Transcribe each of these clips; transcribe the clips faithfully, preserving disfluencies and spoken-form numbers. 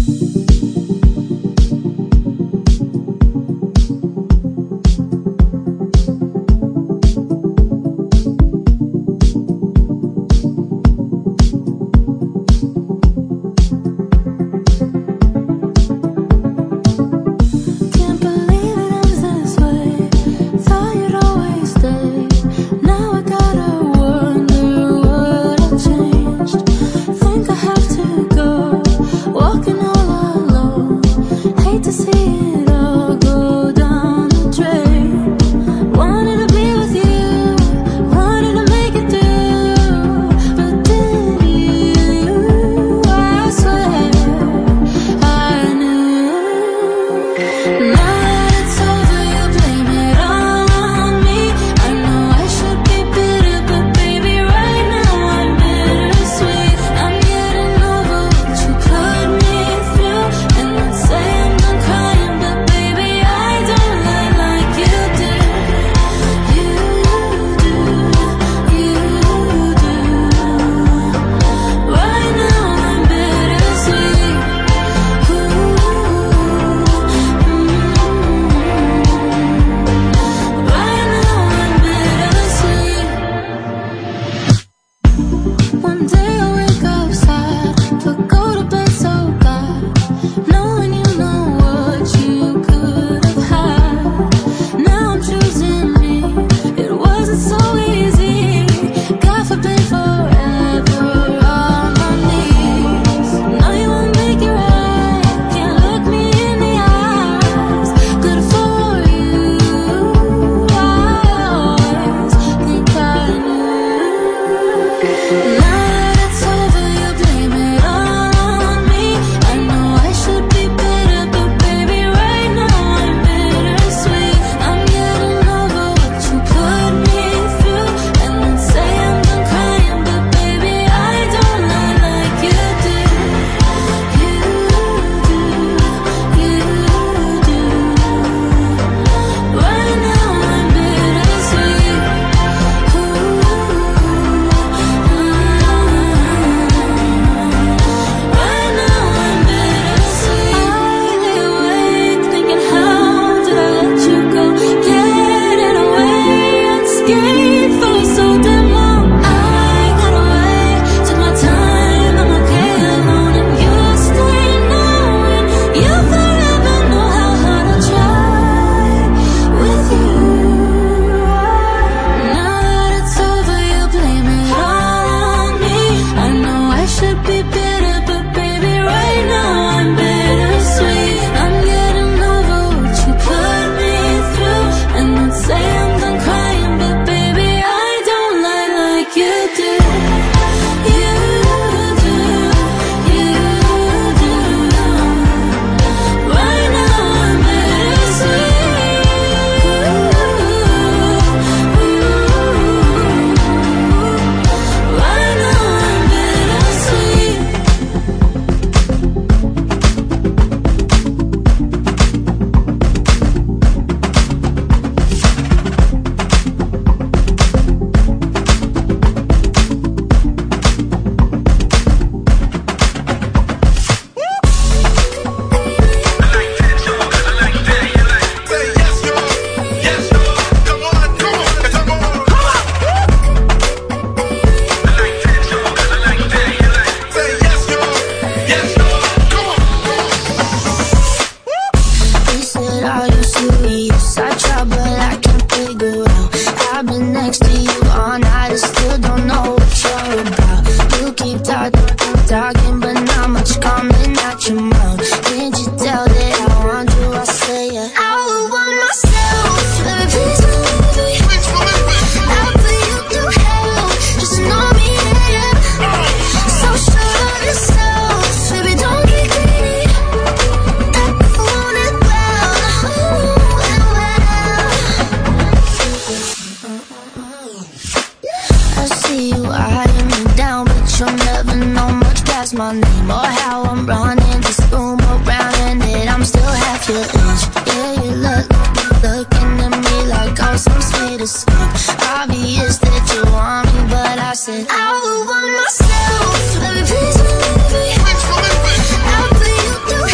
I would want myself, baby, please believe me. I'll put you through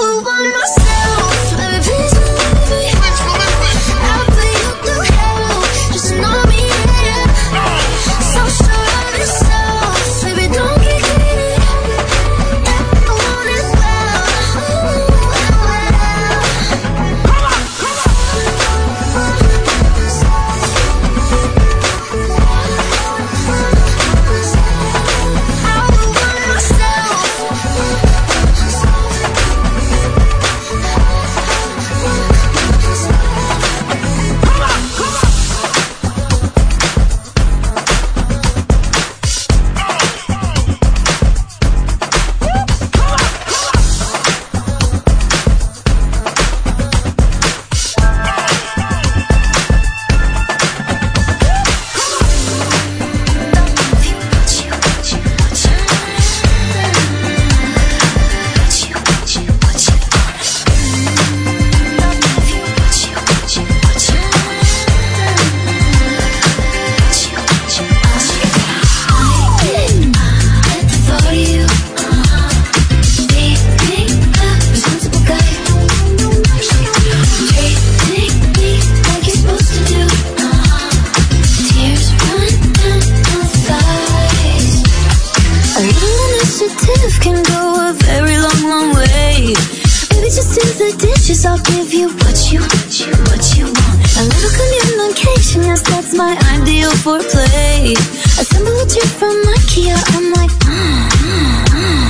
would want myself. Baby, please don't leave me. I'll put you through hell just to know me, yeah. So sure of yourself, baby, don't get greedy. I want it well, ooh, well. Can go a very long, long way. Baby, just do the dishes. I'll give you what you, what you, what you want. A little communication, yes, that's my ideal foreplay. Assemble a chair from IKEA. I'm like, mm, mm, mm.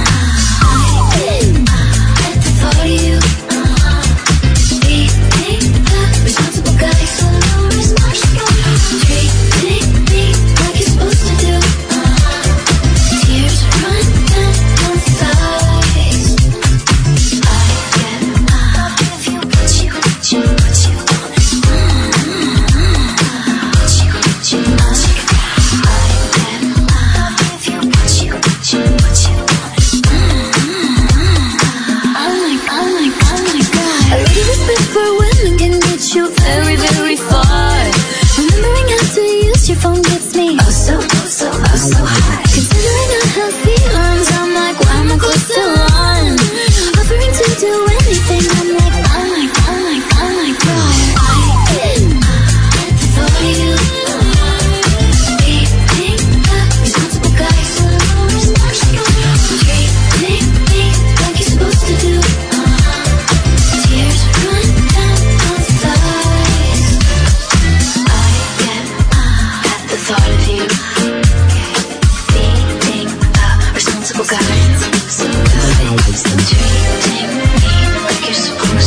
At the thought of you, uh-huh. Being the responsible guy, so no responsible. Treating me like you're supposed to do. Uh-huh. Tears run down. Very, very far. Remembering how to use your phone gets me oh so, oh so, oh so high. Considering our healthy arms, I'm like, why am I close to one? Offering to do anything, I'm like, oh my, oh my, oh my God. At the thought of you, being the responsible guy, so no responsible. Treating me like you're supposed to do. Tears run down my thighs. I get uh, at the thought of you, being a responsible guy, treating me like you're supposed to.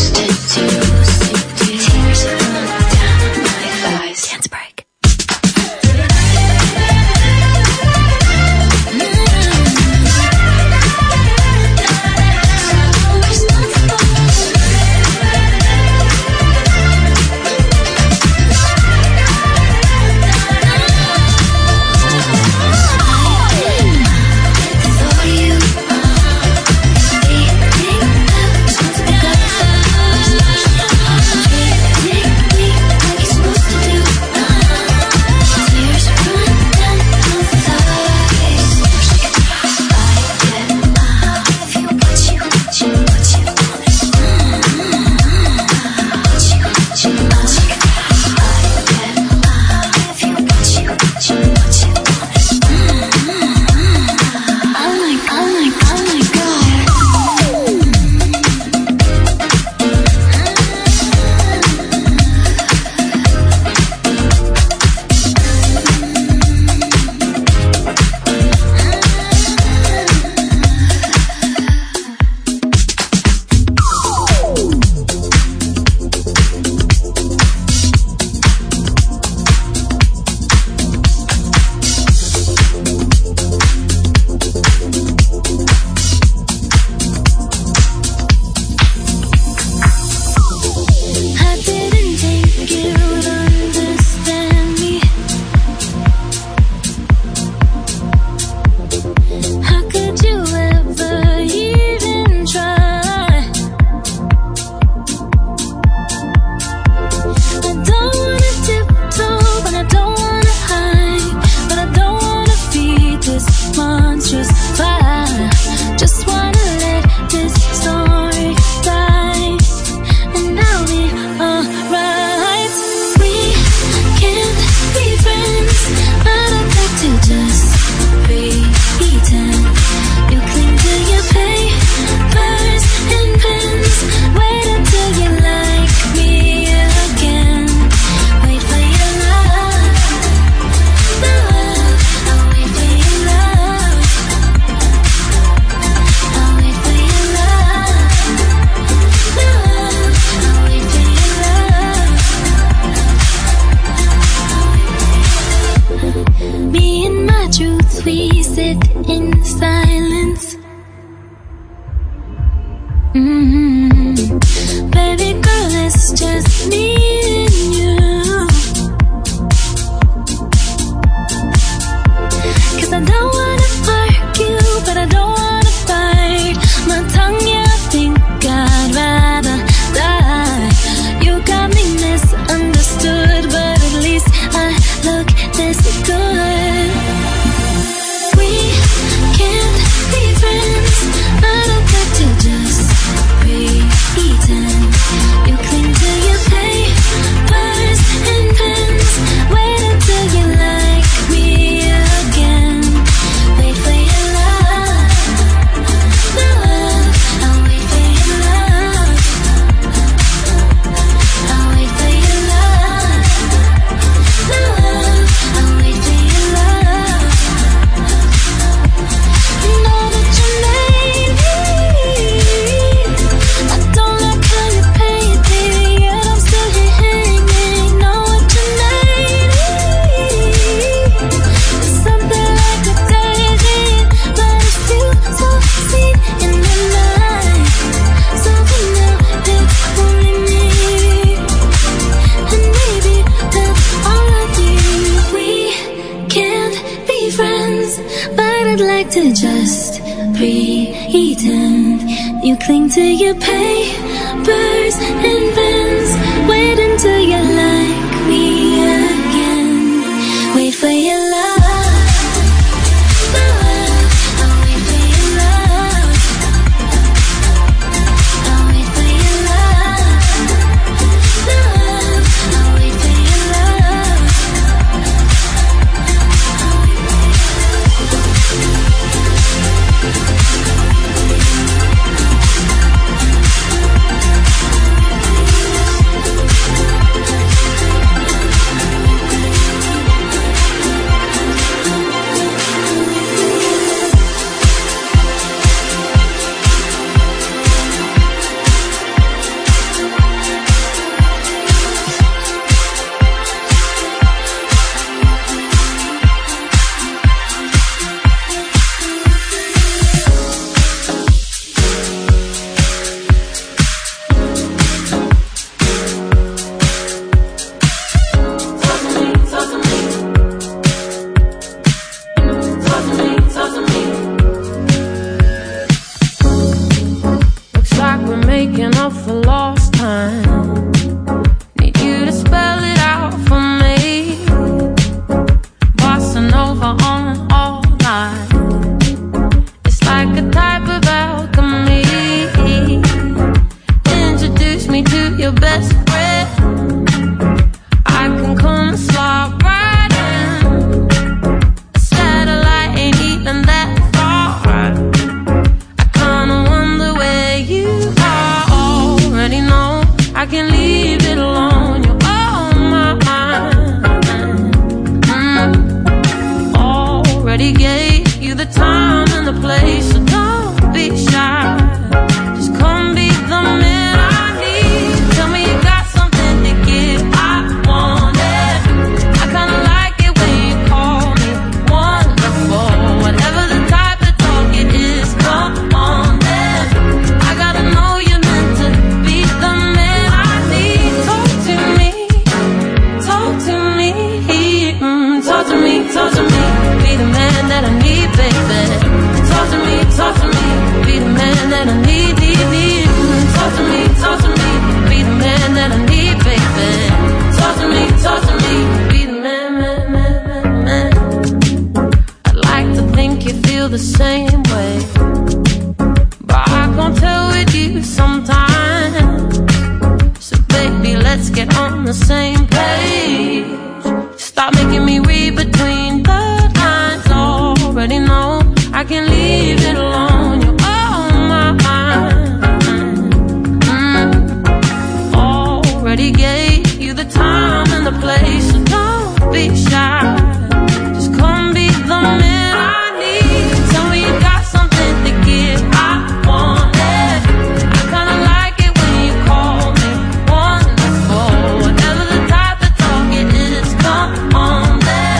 it's just me and you. 'Cause I don't wanna argue, but I don't wanna fight. My tongue, yeah, I think I'd rather die. You got me misunderstood, but at least I look this good. We can't be friends, but I'd like to just pretend. You cling to your papers and pens. Wait until you like me again. Wait for your love, love. I'll wait for your love. I'll wait for your love, love. I'll wait for your love. You know that you made me. I don't like how you paid me, yet I'm still here hanging. Know what you made me. It's something like a daydream, but it's you so seen in the night. So for now it's only me, and maybe that's all I need. We can't be friends, but I'd like to just pretend. You cling to your papers and pens. Wait until you like me again. Wait for your love, love. I'll wait for your love. I'll wait for your love, love. I'll wait for your love. Looks like we're making up for lost time. Need you to spell it out for me. Bossing over on all night. It's like a type of alchemy. Introduce me to your best friend. I can come and slide right in. A satellite ain't even that far. I kinda wonder where you are. Already know I can leave it alone. You're on my mind. Mm. Already gave you the time and the place, so don't be shy. Just come be the man I need. Tell me you got something to give. I want it. I kinda like it when you call me wonderful. Whatever the type of talk it is, come on then. I gotta know you're meant to be the man I need. Talk to me, talk to me, mm, talk to me, talk to me. Be the man that I need, baby. Talk to me, talk to me. Be the man that I need, need, need. Mm, talk to me, talk to me. Be the man that I need, baby. Talk to me, talk to me. Be the man, man, man, man, man. I'd like to think you feel the same way, but I can't tell with you sometimes. So baby, let's get on the same page. Stop making me read between the lines. Already know I can leave it alone. You're on my mind. Mm. Already gave you the time and the place, so don't be shy. Just come be the man I need. Tell me you got something to give. I want it. I kinda like it when you call me wonderful. Whatever the type of talk it is, come on then.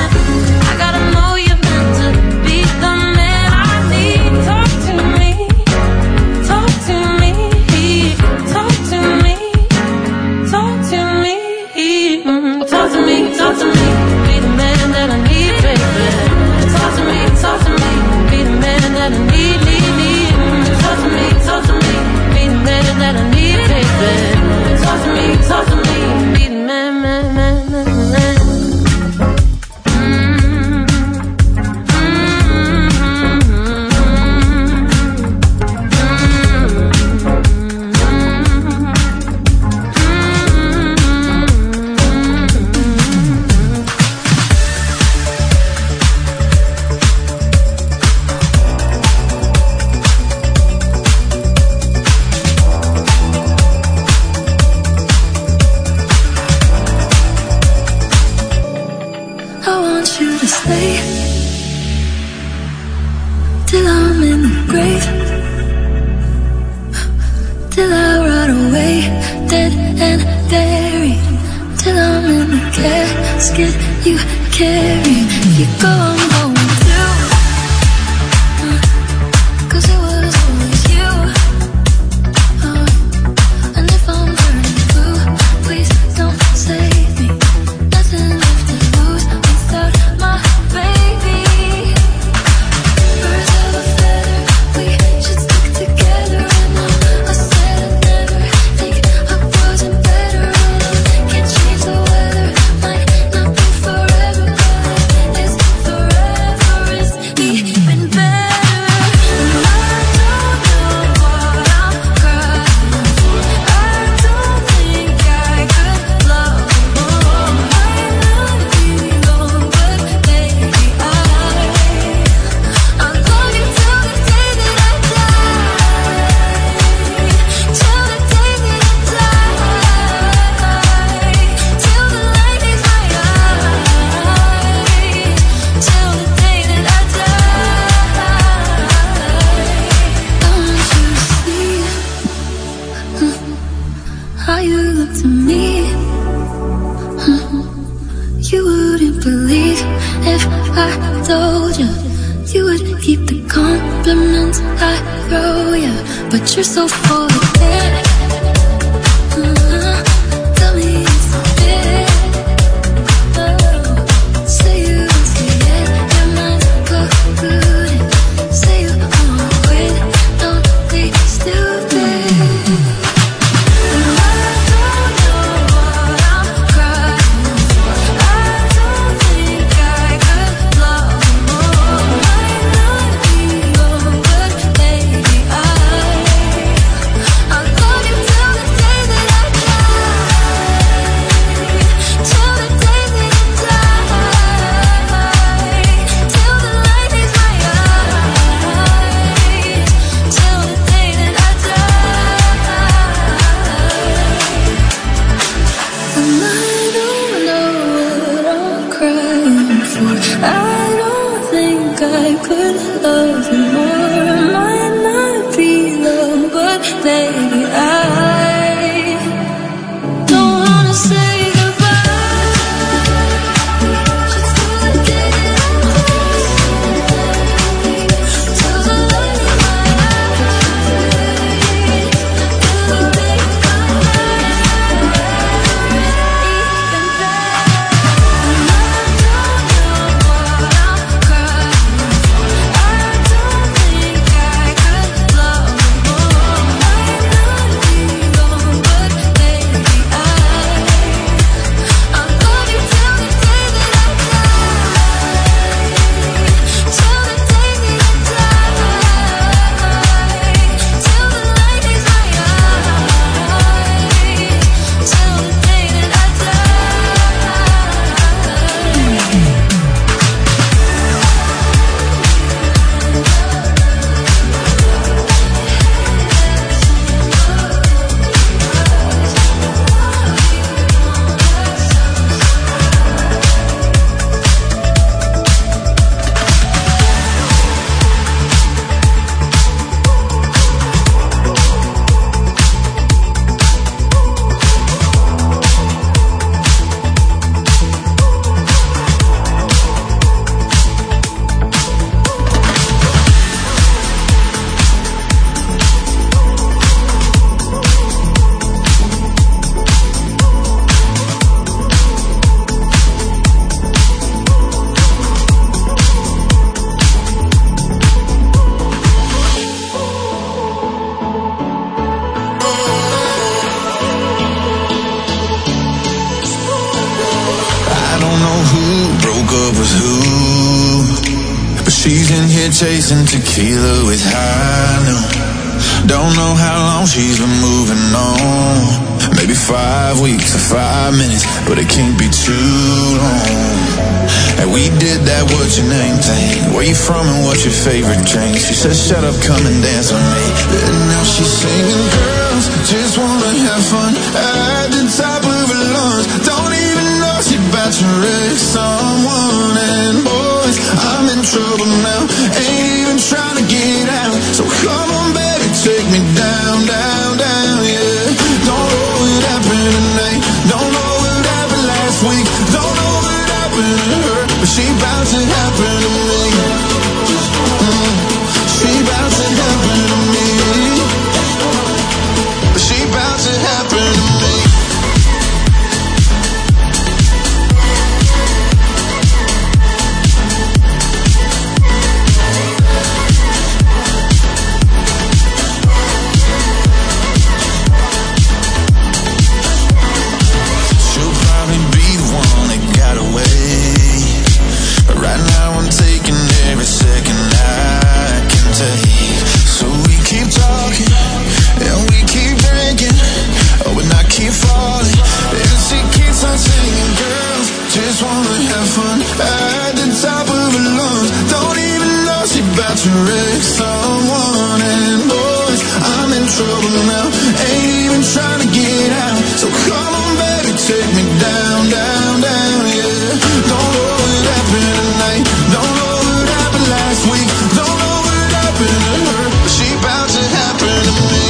let's get you carried. If you go, I'm going too. uh, Cause it was always you. uh, And if I'm burning blue, please don't save me. Nothing left to lose without my baby. Birds of a feather, we should stick together. And I, I said I'd never think I wasn't better. And I can't change the weather, might not be forever, but it's forever, it's even better. And I don't know what I'm crying for. I don't think I could love more. Might not be long, but baby, I I'll love you till the day that I die. Till the day that I die. Till the light is my eyes. Till the day that I die. I want you to see how you look to me. You wouldn't believe if I told you. You would keep the compliments I throw you, but you're so full of it. Uh-huh. Tell me it's not it. Oh. Say you don't see it, your mind's polluted. Say you wanna quit, don't be stupid. And I don't know what I'm crying for. I don't think I could love more. Might not be long, but baby, I I'll love you till the day that I die. Till the day that I die. Till the light is my eyes. Till the day that I die. And I don't know what I'm crying for. I don't think I could love you more. Might not be long, but baby, I don't wanna say goodbye. Just till the day that I die. Till the light in my eyes. Till the day I chasing tequila with high noon. Don't know how long she's been moving on. Maybe five weeks or five minutes, but it can't be too long. And we did that what's your name thing. Where you from and what's your favorite drink? She said shut up, come and dance with me. And now she's singing, girls just wanna have fun at the top of her lungs. Don't even know she's about to wreck someone. And boys, I'm in trouble now, ain't even trying to get out. So come on baby, take me down, down, down, yeah. Don't know what happened tonight, don't know what happened last week, don't know what at the top of her lungs. Don't even know she about to wreck someone. And boys, I'm in trouble now, ain't even trying to get out. So come on baby, take me down, down, down, yeah. Don't know what happened tonight, don't know what happened last week, don't know what happened to her, but she about to happen to me.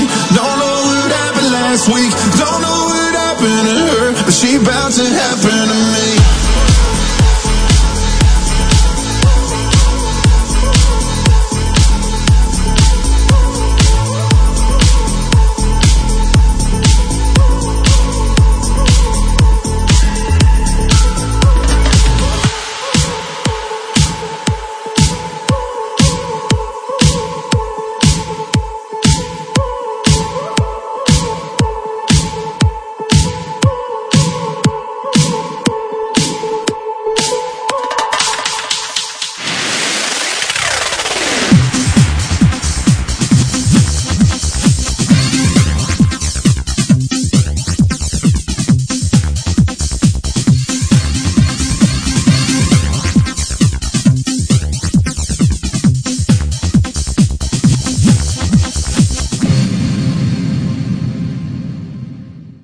Week, don't know what happened to her, but she about to happen to